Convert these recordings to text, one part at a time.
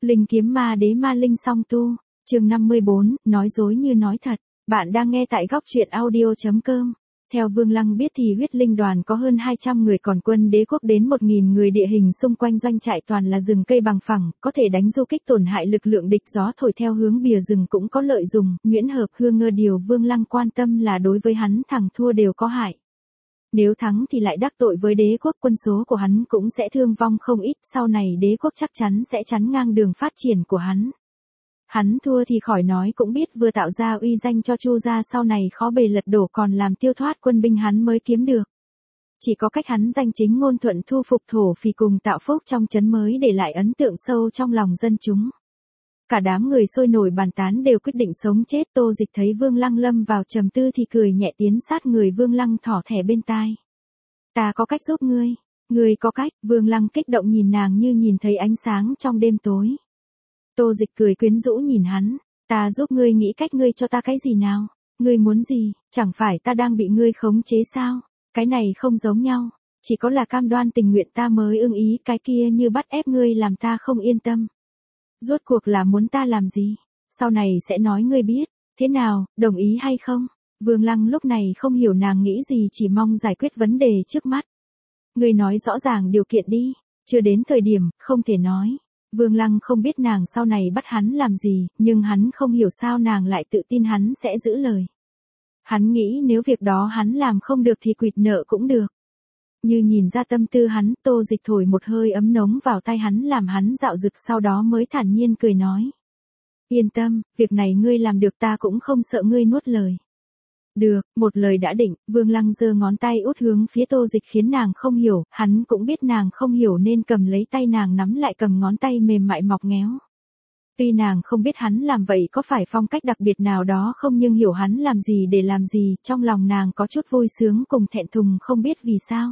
Linh kiếm ma đế ma linh song tu, chương 54, nói dối như nói thật. Bạn đang nghe tại góc truyện audio.com. Theo Vương Lăng biết thì huyết linh đoàn có hơn 200 người, còn quân đế quốc đến 1.000 người, địa hình xung quanh doanh trại toàn là rừng cây bằng phẳng, có thể đánh du kích tổn hại lực lượng địch, gió thổi theo hướng bìa rừng cũng có lợi dùng. Nguyễn Hợp Hương ngơ, điều Vương Lăng quan tâm là đối với hắn thằng thua đều có hại. Nếu thắng thì lại đắc tội với đế quốc, quân số của hắn cũng sẽ thương vong không ít, sau này đế quốc chắc chắn sẽ chắn ngang đường phát triển của hắn. Hắn thua thì khỏi nói, cũng biết vừa tạo ra uy danh cho Chu gia, sau này khó bề lật đổ, còn làm tiêu thoát quân binh hắn mới kiếm được. Chỉ có cách hắn danh chính ngôn thuận thu phục thổ phỉ cùng tạo phúc trong trấn mới để lại ấn tượng sâu trong lòng dân chúng. Cả đám người sôi nổi bàn tán, đều quyết định sống chết. Tô Dịch thấy Vương Lăng lâm vào trầm tư thì cười nhẹ tiến sát người Vương Lăng, thỏ thẻ bên tai. Ta có cách giúp ngươi. Ngươi có cách? Vương Lăng kích động nhìn nàng như nhìn thấy ánh sáng trong đêm tối. Tô Dịch cười quyến rũ nhìn hắn. Ta giúp ngươi nghĩ cách, ngươi cho ta cái gì nào? Ngươi muốn gì? Chẳng phải ta đang bị ngươi khống chế sao? Cái này không giống nhau. Chỉ có là cam đoan tình nguyện ta mới ưng ý, cái kia như bắt ép ngươi làm ta không yên tâm. Rốt cuộc là muốn ta làm gì? Sau này sẽ nói ngươi biết. Thế nào, đồng ý hay không? Vương Lăng lúc này không hiểu nàng nghĩ gì, chỉ mong giải quyết vấn đề trước mắt. Ngươi nói rõ ràng điều kiện đi. Chưa đến thời điểm, không thể nói. Vương Lăng không biết nàng sau này bắt hắn làm gì, nhưng hắn không hiểu sao nàng lại tự tin hắn sẽ giữ lời. Hắn nghĩ nếu việc đó hắn làm không được thì quỵt nợ cũng được. Như nhìn ra tâm tư hắn, Tô Dịch thổi một hơi ấm nóng vào tay hắn, làm hắn dạo dực, sau đó mới thản nhiên cười nói. Yên tâm, việc này ngươi làm được, ta cũng không sợ ngươi nuốt lời. Được, một lời đã định. Vương Lăng giơ ngón tay út hướng phía Tô Dịch khiến nàng không hiểu, hắn cũng biết nàng không hiểu nên cầm lấy tay nàng nắm lại, cầm ngón tay mềm mại mọc ngéo. Tuy nàng không biết hắn làm vậy có phải phong cách đặc biệt nào đó không, nhưng hiểu hắn làm gì để làm gì, trong lòng nàng có chút vui sướng cùng thẹn thùng, không biết vì sao.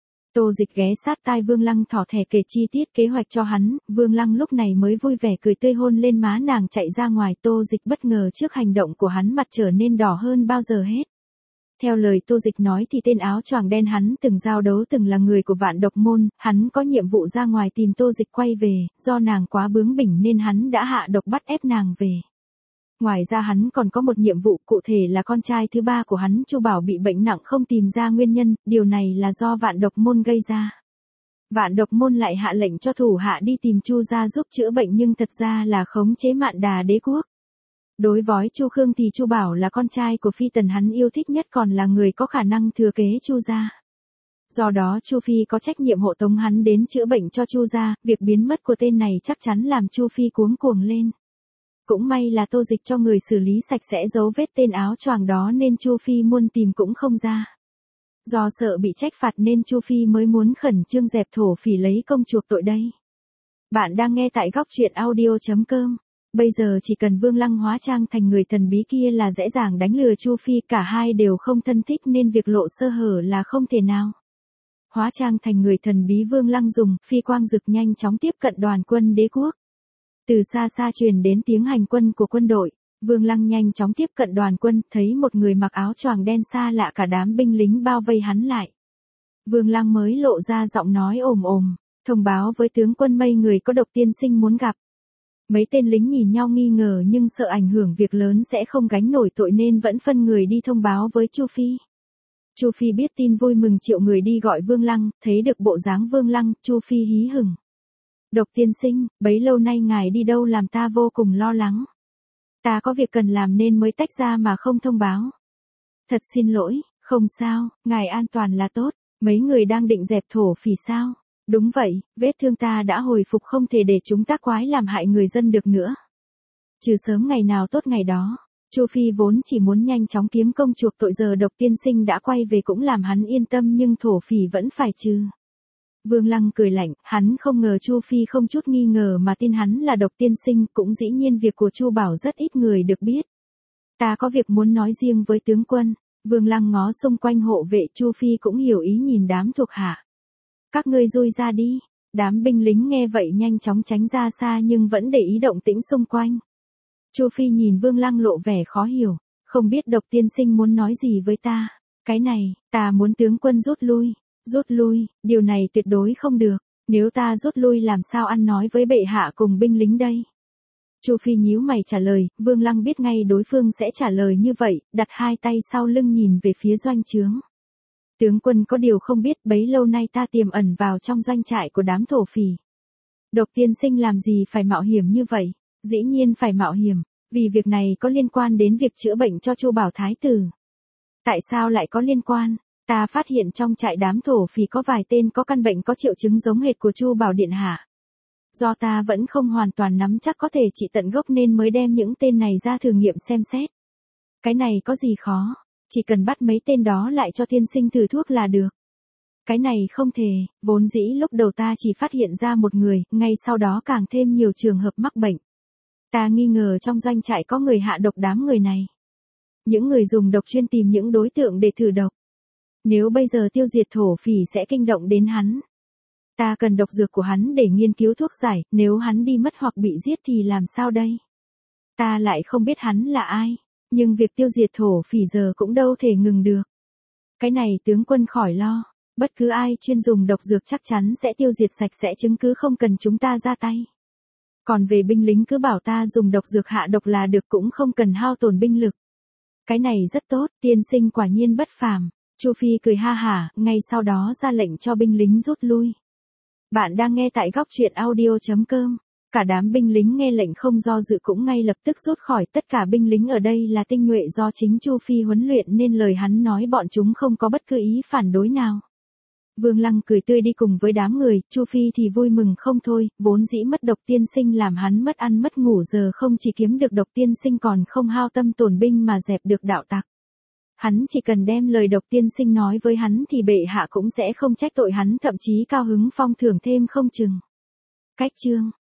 Tô Dịch ghé sát tai Vương Lăng, thỏ thẻ kể chi tiết kế hoạch cho hắn. Vương Lăng lúc này mới vui vẻ cười tươi hôn lên má nàng, chạy ra ngoài. Tô Dịch bất ngờ trước hành động của hắn, mặt trở nên đỏ hơn bao giờ hết. Theo lời Tô Dịch nói thì tên áo choàng đen hắn từng giao đấu, từng là người của Vạn Độc Môn, hắn có nhiệm vụ ra ngoài tìm Tô Dịch quay về, do nàng quá bướng bỉnh nên hắn đã hạ độc bắt ép nàng về. Ngoài ra hắn còn có một nhiệm vụ, cụ thể là con trai thứ ba của hắn Chu Bảo bị bệnh nặng không tìm ra nguyên nhân, điều này là do Vạn Độc Môn gây ra. Vạn Độc Môn lại hạ lệnh cho thủ hạ đi tìm Chu gia giúp chữa bệnh, nhưng thật ra là khống chế Mạn Đà đế quốc. Đối với Chu Khương thì Chu Bảo là con trai của Phi Tần hắn yêu thích nhất, còn là người có khả năng thừa kế Chu gia. Do đó Chu Phi có trách nhiệm hộ tống hắn đến chữa bệnh cho Chu gia, việc biến mất của tên này chắc chắn làm Chu Phi cuống cuồng lên. Cũng may là Tô Dịch cho người xử lý sạch sẽ dấu vết tên áo choàng đó nên Chu Phi muốn tìm cũng không ra. Do sợ bị trách phạt nên Chu Phi mới muốn khẩn trương dẹp thổ phỉ lấy công chuộc tội đây. Bạn đang nghe tại góc truyện audio.com. Bây giờ chỉ cần Vương Lăng hóa trang thành người thần bí kia là dễ dàng đánh lừa Chu Phi, cả hai đều không thân thích nên việc lộ sơ hở là không thể nào. Hóa trang thành người thần bí, Vương Lăng dùng phi quang rực nhanh chóng tiếp cận đoàn quân đế quốc. Từ xa xa truyền đến tiếng hành quân của quân đội, Vương Lăng nhanh chóng tiếp cận đoàn quân, thấy một người mặc áo choàng đen xa lạ, cả đám binh lính bao vây hắn lại. Vương Lăng mới lộ ra giọng nói ồm ồm, thông báo với tướng quân Mây người có Độc tiên sinh muốn gặp. Mấy tên lính nhìn nhau nghi ngờ nhưng sợ ảnh hưởng việc lớn sẽ không gánh nổi tội nên vẫn phân người đi thông báo với Chu Phi. Chu Phi biết tin vui mừng triệu người đi gọi Vương Lăng, thấy được bộ dáng Vương Lăng, Chu Phi hí hửng. Độc tiên sinh, bấy lâu nay ngài đi đâu làm ta vô cùng lo lắng. Ta có việc cần làm nên mới tách ra mà không thông báo. Thật xin lỗi, không sao, ngài an toàn là tốt. Mấy người đang định dẹp thổ phỉ sao? Đúng vậy, vết thương ta đã hồi phục, không thể để chúng tác quái làm hại người dân được nữa. Trừ sớm ngày nào tốt ngày đó. Chu Phi vốn chỉ muốn nhanh chóng kiếm công chuộc tội, giờ Độc tiên sinh đã quay về cũng làm hắn yên tâm, nhưng thổ phỉ vẫn phải trừ. Vương Lăng cười lạnh, hắn không ngờ Chu Phi không chút nghi ngờ mà tin hắn là Độc tiên sinh, cũng dĩ nhiên việc của Chu Bảo rất ít người được biết. Ta có việc muốn nói riêng với tướng quân. Vương Lăng ngó xung quanh hộ vệ, Chu Phi cũng hiểu ý nhìn đám thuộc hạ. Các ngươi lui ra đi. Đám binh lính nghe vậy nhanh chóng tránh ra xa nhưng vẫn để ý động tĩnh xung quanh. Chu Phi nhìn Vương Lăng lộ vẻ khó hiểu, không biết Độc tiên sinh muốn nói gì với ta. Cái này, ta muốn tướng quân rút lui. Rút lui, điều này tuyệt đối không được. Nếu ta rút lui làm sao ăn nói với bệ hạ cùng binh lính đây? Chu Phi nhíu mày trả lời, Vương Lăng biết ngay đối phương sẽ trả lời như vậy, đặt hai tay sau lưng nhìn về phía doanh trướng. Tướng quân có điều không biết bấy lâu nay ta tiềm ẩn vào trong doanh trại của đám thổ phỉ. Độc tiên sinh làm gì phải mạo hiểm như vậy? Dĩ nhiên phải mạo hiểm, vì việc này có liên quan đến việc chữa bệnh cho Chu Bảo Thái tử. Tại sao lại có liên quan? Ta phát hiện trong trại đám thổ phỉ có vài tên có căn bệnh có triệu chứng giống hệt của Chu Bảo Điện Hạ. Do ta vẫn không hoàn toàn nắm chắc có thể trị tận gốc nên mới đem những tên này ra thử nghiệm xem xét. Cái này có gì khó, chỉ cần bắt mấy tên đó lại cho tiên sinh thử thuốc là được. Cái này không thể, vốn dĩ lúc đầu ta chỉ phát hiện ra một người, ngay sau đó càng thêm nhiều trường hợp mắc bệnh. Ta nghi ngờ trong doanh trại có người hạ độc đám người này. Những người dùng độc chuyên tìm những đối tượng để thử độc. Nếu bây giờ tiêu diệt thổ phỉ sẽ kinh động đến hắn. Ta cần độc dược của hắn để nghiên cứu thuốc giải, nếu hắn đi mất hoặc bị giết thì làm sao đây? Ta lại không biết hắn là ai, nhưng việc tiêu diệt thổ phỉ giờ cũng đâu thể ngừng được. Cái này tướng quân khỏi lo, bất cứ ai chuyên dùng độc dược chắc chắn sẽ tiêu diệt sạch sẽ chứng cứ không cần chúng ta ra tay. Còn về binh lính cứ bảo ta dùng độc dược hạ độc là được cũng không cần hao tổn binh lực. Cái này rất tốt, tiên sinh quả nhiên bất phàm. Chu Phi cười ha hả, ngay sau đó ra lệnh cho binh lính rút lui. Bạn đang nghe tại góc truyện audio.com. Cả đám binh lính nghe lệnh không do dự cũng ngay lập tức rút khỏi, tất cả binh lính ở đây là tinh nhuệ do chính Chu Phi huấn luyện nên lời hắn nói bọn chúng không có bất cứ ý phản đối nào. Vương Lăng cười tươi đi cùng với đám người, Chu Phi thì vui mừng không thôi, vốn dĩ mất độc tiên sinh làm hắn mất ăn mất ngủ giờ không chỉ kiếm được độc tiên sinh còn không hao tâm tổn binh mà dẹp được đạo tặc. Hắn chỉ cần đem lời độc tiên sinh nói với hắn thì bệ hạ cũng sẽ không trách tội hắn, thậm chí cao hứng phong thưởng thêm không chừng. Cách chương